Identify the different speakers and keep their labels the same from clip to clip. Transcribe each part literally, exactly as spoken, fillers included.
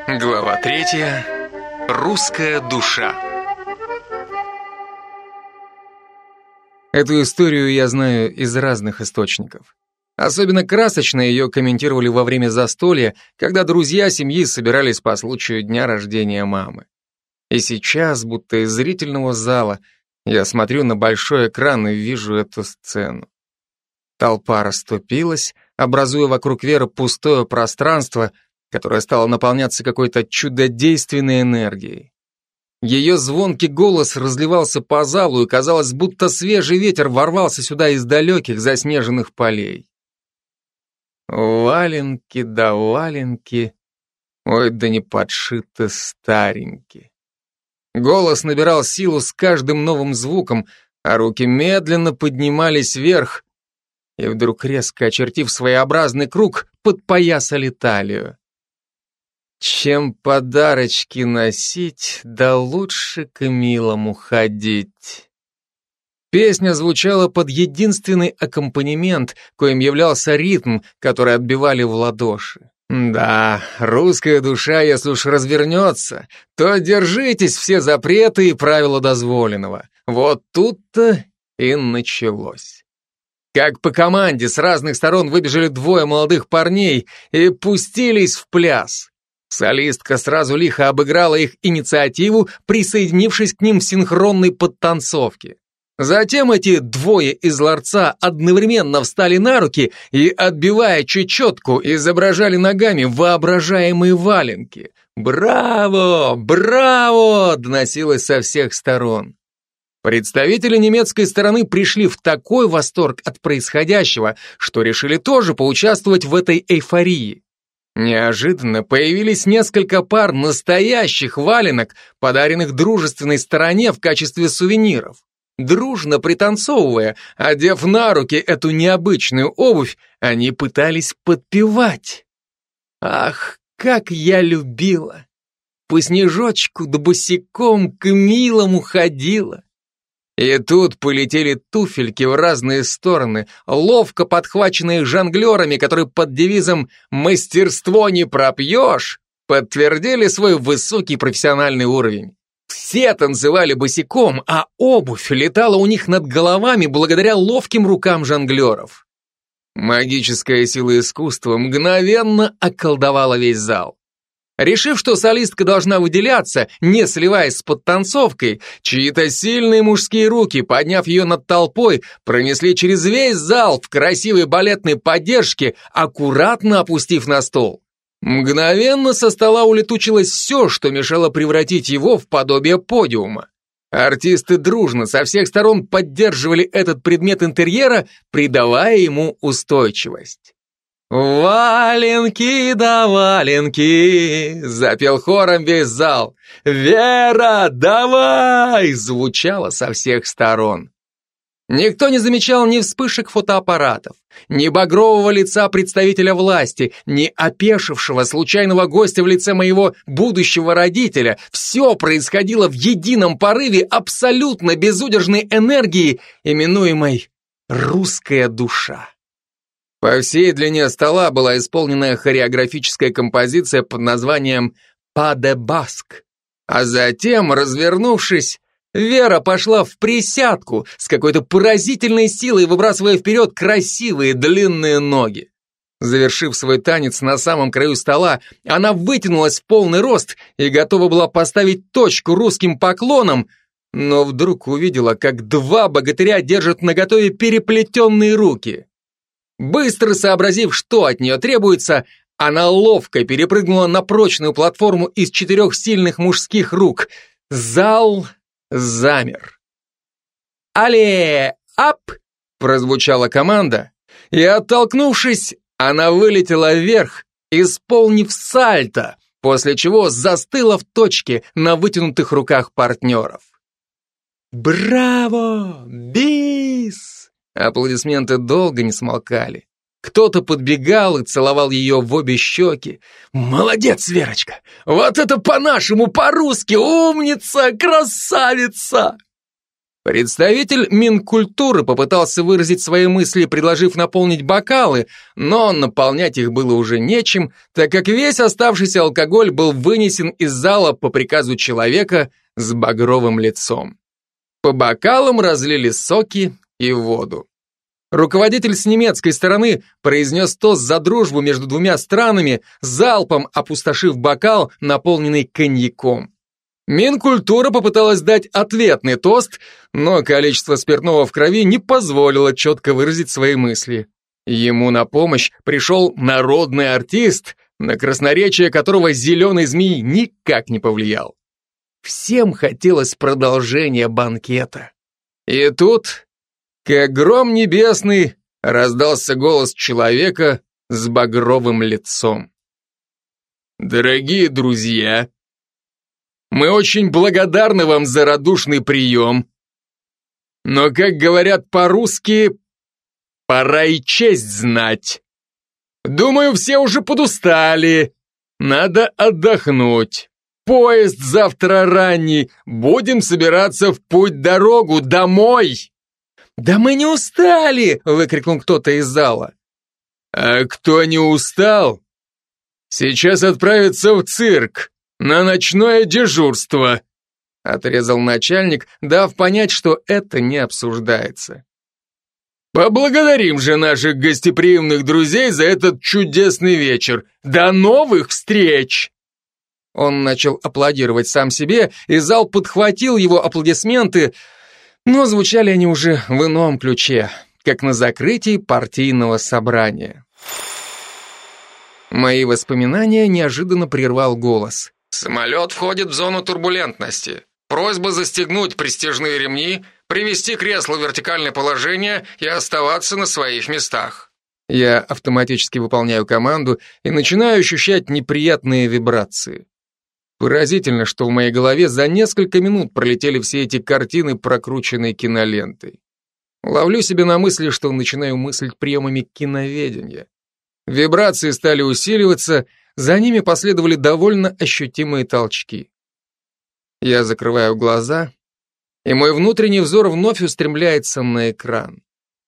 Speaker 1: Глава третья. Русская душа.
Speaker 2: Эту историю я знаю из разных источников. Особенно красочно ее комментировали во время застолья, когда друзья семьи собирались по случаю дня рождения мамы. И сейчас, будто из зрительного зала, я смотрю на большой экран и вижу эту сцену. Толпа расступилась, образуя вокруг Веры пустое пространство, которое стало наполняться какой-то чудодейственной энергией. Ее звонкий голос разливался по залу, и казалось, будто свежий ветер ворвался сюда из далеких заснеженных полей. Валенки да валенки, ой, да не подшиты старенькие. Голос набирал силу с каждым новым звуком, а руки медленно поднимались вверх, и вдруг, резко очертив своеобразный круг, подпоясали талию. Чем подарочки носить, да лучше к милому ходить. Песня звучала под единственный аккомпанемент, коим являлся ритм, который отбивали в ладоши. Да, русская душа, если уж развернется, то держитесь все запреты и правила дозволенного. Вот тут-то и началось. Как по команде с разных сторон выбежали двое молодых парней и пустились в пляс. Солистка сразу лихо обыграла их инициативу, присоединившись к ним в синхронной подтанцовке. Затем эти двое из ларца одновременно встали на руки и, отбивая чечетку, изображали ногами воображаемые валенки. «Браво! Браво!» доносилось со всех сторон. Представители немецкой стороны пришли в такой восторг от происходящего, что решили тоже поучаствовать в этой эйфории. Неожиданно появились несколько пар настоящих валенок, подаренных дружественной стороне в качестве сувениров. Дружно пританцовывая, одев на руки эту необычную обувь, они пытались подпевать. Ах, как я любила! По снежочку да босиком к милому ходила. И тут полетели туфельки в разные стороны, ловко подхваченные жонглерами, которые под девизом «мастерство не пропьешь» подтвердили свой высокий профессиональный уровень. Все танцевали босиком, а обувь летала у них над головами благодаря ловким рукам жонглеров. Магическая сила искусства мгновенно околдовала весь зал. Решив, что солистка должна выделяться, не сливаясь с подтанцовкой, чьи-то сильные мужские руки, подняв ее над толпой, пронесли через весь зал в красивой балетной поддержке, аккуратно опустив на стол. Мгновенно со стола улетучилось все, что мешало превратить его в подобие подиума. Артисты дружно со всех сторон поддерживали этот предмет интерьера, придавая ему устойчивость. «Валенки да валенки!» — запел хором весь зал. «Вера, давай!» — звучало со всех сторон. Никто не замечал ни вспышек фотоаппаратов, ни багрового лица представителя власти, ни опешившего случайного гостя в лице моего будущего родителя. Все происходило в едином порыве абсолютно безудержной энергии, именуемой «русская душа». По всей длине стола была исполнена хореографическая композиция под названием «Па де Баск», а затем, развернувшись, Вера пошла в присядку с какой-то поразительной силой, выбрасывая вперед красивые длинные ноги. Завершив свой танец на самом краю стола, она вытянулась в полный рост и готова была поставить точку русским поклоном, но вдруг увидела, как два богатыря держат наготове переплетенные руки. Быстро сообразив, что от нее требуется, она ловко перепрыгнула на прочную платформу из четырех сильных мужских рук. Зал замер. «Але! Ап!» прозвучала команда, и, оттолкнувшись, она вылетела вверх, исполнив сальто, после чего застыла в точке на вытянутых руках партнеров. «Браво! Бис!» Аплодисменты долго не смолкали. Кто-то подбегал и целовал ее в обе щеки. «Молодец, Верочка! Вот это по-нашему, по-русски! Умница! Красавица!» Представитель Минкультуры попытался выразить свои мысли, предложив наполнить бокалы, но наполнять их было уже нечем, так как весь оставшийся алкоголь был вынесен из зала по приказу человека с багровым лицом. По бокалам разлили соки и воду. Руководитель с немецкой стороны произнес тост за дружбу между двумя странами, залпом опустошив бокал, наполненный коньяком. Минкультура попыталась дать ответный тост, но количество спиртного в крови не позволило четко выразить свои мысли. Ему на помощь пришел народный артист, на красноречие которого зеленый змей никак не повлиял. Всем хотелось продолжения банкета. И тут, как гром небесный, раздался голос человека с багровым лицом. «Дорогие друзья, мы очень благодарны вам за радушный прием, но, как говорят по-русски, пора и честь знать. Думаю, все уже подустали, надо отдохнуть. Поезд завтра ранний, будем собираться в путь-дорогу домой». «Да мы не устали!» — выкрикнул кто-то из зала. «А кто не устал, сейчас отправится в цирк на ночное дежурство», — отрезал начальник, дав понять, что это не обсуждается. «Поблагодарим же наших гостеприимных друзей за этот чудесный вечер. До новых встреч!» Он начал аплодировать сам себе, и зал подхватил его аплодисменты, но звучали они уже в ином ключе, как на закрытии партийного собрания. Мои воспоминания неожиданно прервал голос. «Самолет входит в зону турбулентности. Просьба застегнуть престижные ремни, привести кресло в вертикальное положение и оставаться на своих местах». Я автоматически выполняю команду и начинаю ощущать неприятные вибрации. Поразительно, что в моей голове за несколько минут пролетели все эти картины, прокрученные кинолентой. Ловлю себя на мысли, что начинаю мыслить приемами киноведения. Вибрации стали усиливаться, за ними последовали довольно ощутимые толчки. Я закрываю глаза, и мой внутренний взор вновь устремляется на экран.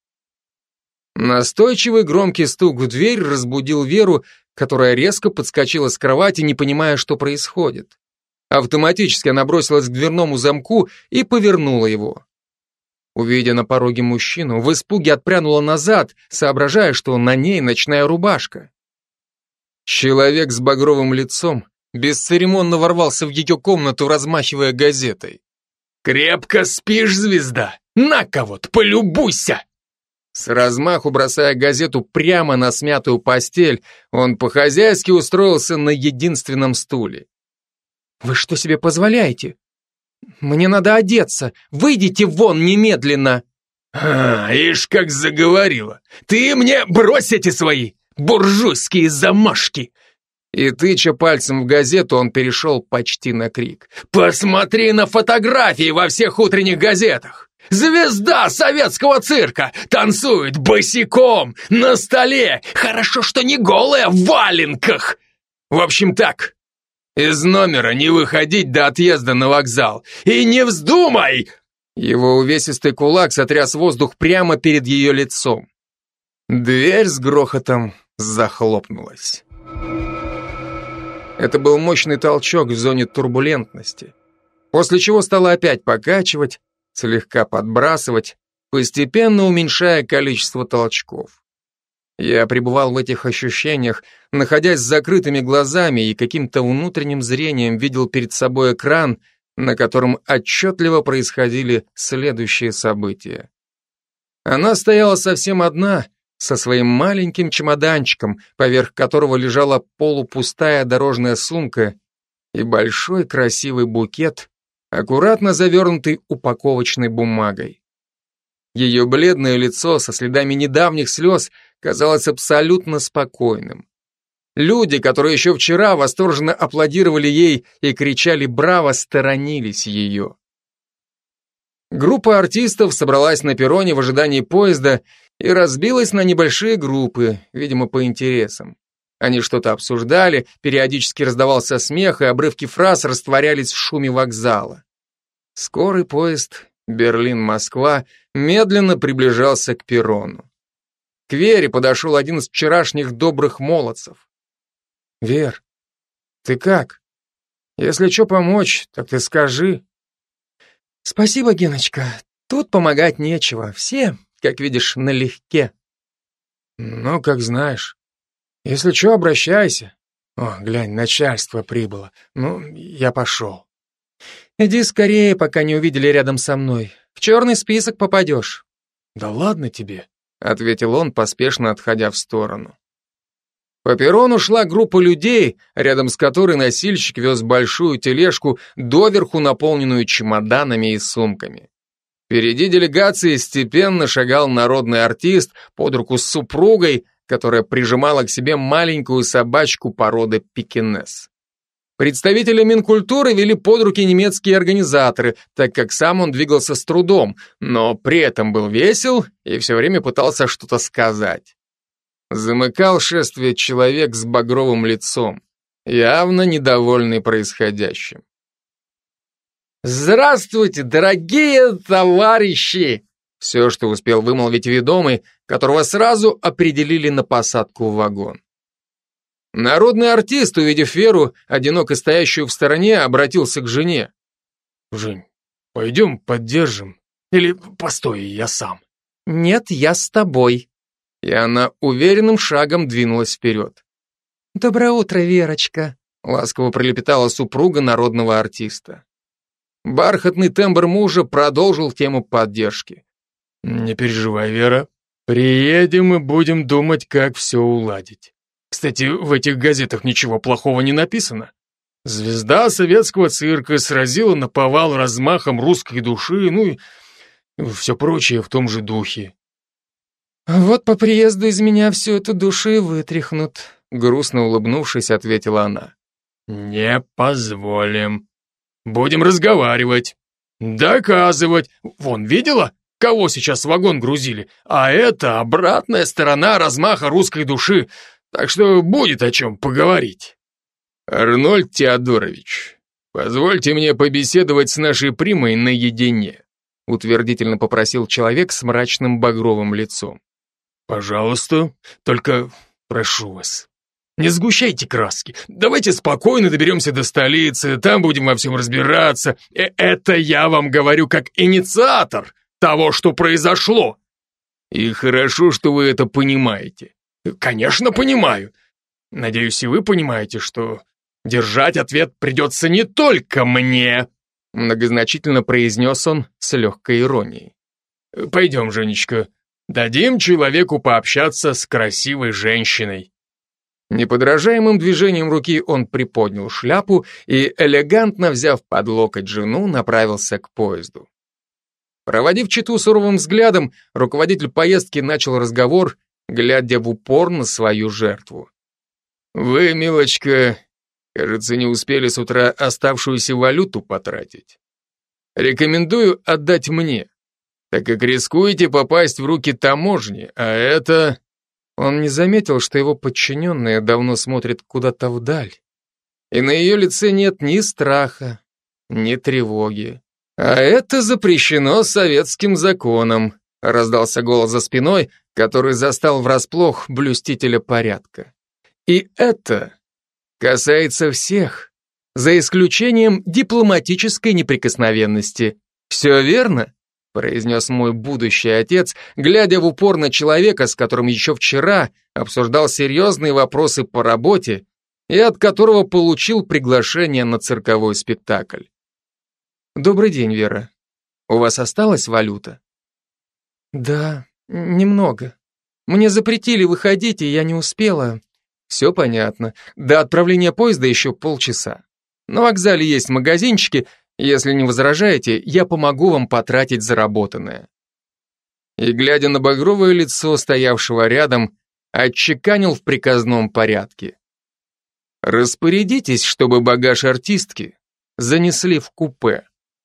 Speaker 2: Настойчивый громкий стук в дверь разбудил Веру, которая резко подскочила с кровати, не понимая, что происходит. Автоматически она бросилась к дверному замку и повернула его. Увидя на пороге мужчину, в испуге отпрянула назад, соображая, что на ней ночная рубашка. Человек с багровым лицом бесцеремонно ворвался в ее комнату, размахивая газетой. «Крепко спишь, звезда? На-ка вот, полюбуйся!» С размаху бросая газету прямо на смятую постель, он по-хозяйски устроился на единственном стуле. «Вы что себе позволяете? Мне надо одеться. Выйдите вон немедленно!» «А, ишь, как заговорила! Ты мне брось эти свои буржуйские замашки!» И, тыча пальцем в газету, он перешел почти на крик. «Посмотри на фотографии во всех утренних газетах! Звезда советского цирка танцует босиком на столе. Хорошо, что не голая, в валенках. В общем так, из номера не выходить до отъезда на вокзал. И не вздумай!» Его увесистый кулак сотряс воздух прямо перед ее лицом. Дверь с грохотом захлопнулась. Это был мощный толчок в зоне турбулентности, после чего стало опять покачивать, слегка подбрасывать, постепенно уменьшая количество толчков. Я пребывал в этих ощущениях, находясь с закрытыми глазами и каким-то внутренним зрением видел перед собой экран, на котором отчетливо происходили следующие события. Она стояла совсем одна, со своим маленьким чемоданчиком, поверх которого лежала полупустая дорожная сумка и большой красивый букет, аккуратно завернутый упаковочной бумагой. Ее бледное лицо со следами недавних слез казалось абсолютно спокойным. Люди, которые еще вчера восторженно аплодировали ей и кричали «Браво!», сторонились ее. Группа артистов собралась на перроне в ожидании поезда и разбилась на небольшие группы, видимо, по интересам. Они что-то обсуждали, периодически раздавался смех, и обрывки фраз растворялись в шуме вокзала. Скорый поезд Берлин-Москва медленно приближался к перрону. К Вере подошел один из вчерашних добрых молодцев. «Вер, ты как? Если что помочь, так ты скажи». «Спасибо, Геночка, тут помогать нечего, все, как видишь, налегке». «Ну, как знаешь. Если что, обращайся. О, глянь, начальство прибыло. Ну, я пошел». «Иди скорее, пока не увидели рядом со мной. В черный список попадешь». «Да ладно тебе», — ответил он, поспешно отходя в сторону. По перрону шла группа людей, рядом с которой носильщик вез большую тележку, доверху наполненную чемоданами и сумками. Впереди делегации степенно шагал народный артист под руку с супругой, которая прижимала к себе маленькую собачку породы пекинес. Представители Минкультуры вели под руки немецкие организаторы, так как сам он двигался с трудом, но при этом был весел и все время пытался что-то сказать. Замыкал шествие человек с багровым лицом, явно недовольный происходящим. «Здравствуйте, дорогие товарищи!» Все, что успел вымолвить ведомый, которого сразу определили на посадку в вагон. Народный артист, увидев Веру, одиноко стоящую в стороне, обратился к жене. «Жень, пойдем поддержим? Или постой, я сам?» «Нет, я с тобой». И она уверенным шагом двинулась вперед. «Доброе утро, Верочка», — ласково пролепетала супруга народного артиста. Бархатный тембр мужа продолжил тему поддержки. «Не переживай, Вера. Приедем и будем думать, как все уладить. Кстати, в этих газетах ничего плохого не написано. Звезда советского цирка сразила наповал размахом русской души, ну и все прочее в том же духе». «Вот по приезду из меня всю эту душу и вытряхнут», грустно улыбнувшись, ответила она. «Не позволим. Будем разговаривать, доказывать. Вон, видела, кого сейчас в вагон грузили? А это обратная сторона размаха русской души, так что будет о чем поговорить». «Арнольд Теодорович, позвольте мне побеседовать с нашей примой наедине», утвердительно попросил человек с мрачным багровым лицом. «Пожалуйста, только прошу вас, не сгущайте краски. Давайте спокойно доберемся до столицы, там будем во всем разбираться. Э Это я вам говорю как инициатор того, что произошло». «И хорошо, что вы это понимаете». «Конечно, понимаю. Надеюсь, и вы понимаете, что держать ответ придется не только мне», многозначительно произнес он с легкой иронией. «Пойдем, Женечка. Дадим человеку пообщаться с красивой женщиной». Неподражаемым движением руки он приподнял шляпу и, элегантно взяв под локоть жену, направился к поезду. Проводив чету суровым взглядом, руководитель поездки начал разговор, глядя в упор на свою жертву. «Вы, милочка, кажется, не успели с утра оставшуюся валюту потратить. Рекомендую отдать мне, так как рискуете попасть в руки таможни, а это...» Он не заметил, что его подчиненные давно смотрят куда-то вдаль, и на ее лице нет ни страха, ни тревоги. «А это запрещено советским законом», раздался голос за спиной, который застал врасплох блюстителя порядка. «И это касается всех, за исключением дипломатической неприкосновенности. Все верно?» произнес мой будущий отец, глядя в упор на человека, с которым еще вчера обсуждал серьезные вопросы по работе и от которого получил приглашение на цирковой спектакль. «Добрый день, Вера. У вас осталась валюта?» «Да, немного. Мне запретили выходить, и я не успела». «Все понятно. До отправления поезда еще полчаса. На вокзале есть магазинчики. Если не возражаете, я помогу вам потратить заработанное». И, глядя на багровое лицо стоявшего рядом, отчеканил в приказном порядке. «Распорядитесь, чтобы багаж артистки занесли в купе».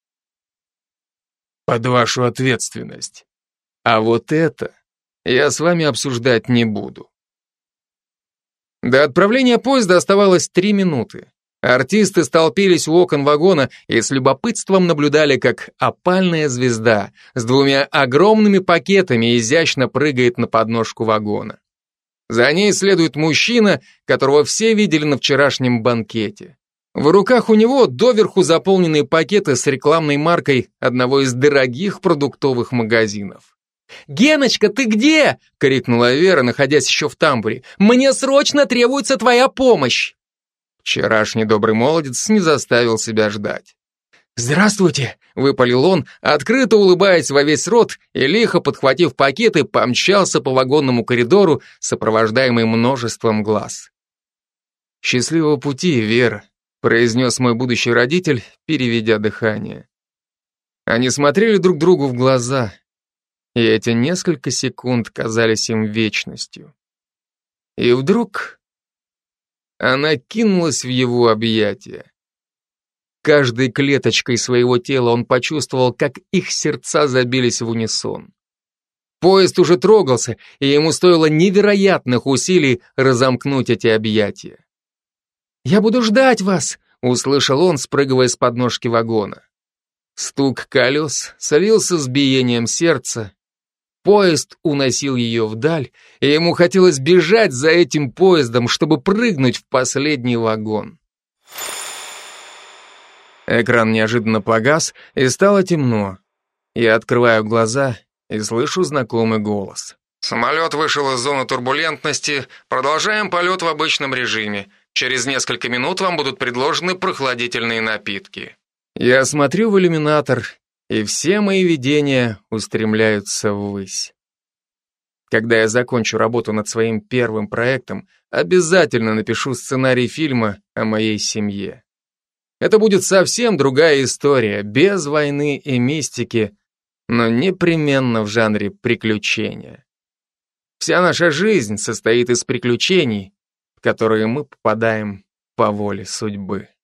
Speaker 2: «Под вашу ответственность. А вот это я с вами обсуждать не буду». До отправления поезда оставалось три минуты. Артисты столпились у окон вагона и с любопытством наблюдали, как опальная звезда с двумя огромными пакетами изящно прыгает на подножку вагона. За ней следует мужчина, которого все видели на вчерашнем банкете. В руках у него доверху заполненные пакеты с рекламной маркой одного из дорогих продуктовых магазинов. «Геночка, ты где?» — крикнула Вера, находясь еще в тамбуре. «Мне срочно требуется твоя помощь!» Вчерашний добрый молодец не заставил себя ждать. «Здравствуйте!» — выпалил он, открыто улыбаясь во весь рот и, лихо подхватив пакеты, помчался по вагонному коридору, сопровождаемый множеством глаз. «Счастливого пути, Вера!» — произнес мой будущий родитель, переведя дыхание. Они смотрели друг другу в глаза, и эти несколько секунд казались им вечностью. И вдруг она кинулась в его объятия. Каждой клеточкой своего тела он почувствовал, как их сердца забились в унисон. Поезд уже трогался, и ему стоило невероятных усилий разомкнуть эти объятия. «Я буду ждать вас!» — услышал он, спрыгивая с подножки вагона. Стук колес слился с биением сердца. Поезд уносил ее вдаль, и ему хотелось бежать за этим поездом, чтобы прыгнуть в последний вагон. Экран неожиданно погас, и стало темно. Я открываю глаза и слышу знакомый голос. «Самолет вышел из зоны турбулентности. Продолжаем полет в обычном режиме. Через несколько минут вам будут предложены прохладительные напитки». Я смотрю в иллюминатор, и все мои видения устремляются ввысь. Когда я закончу работу над своим первым проектом, обязательно напишу сценарий фильма о моей семье. Это будет совсем другая история, без войны и мистики, но непременно в жанре приключения. Вся наша жизнь состоит из приключений, в которые мы попадаем по воле судьбы.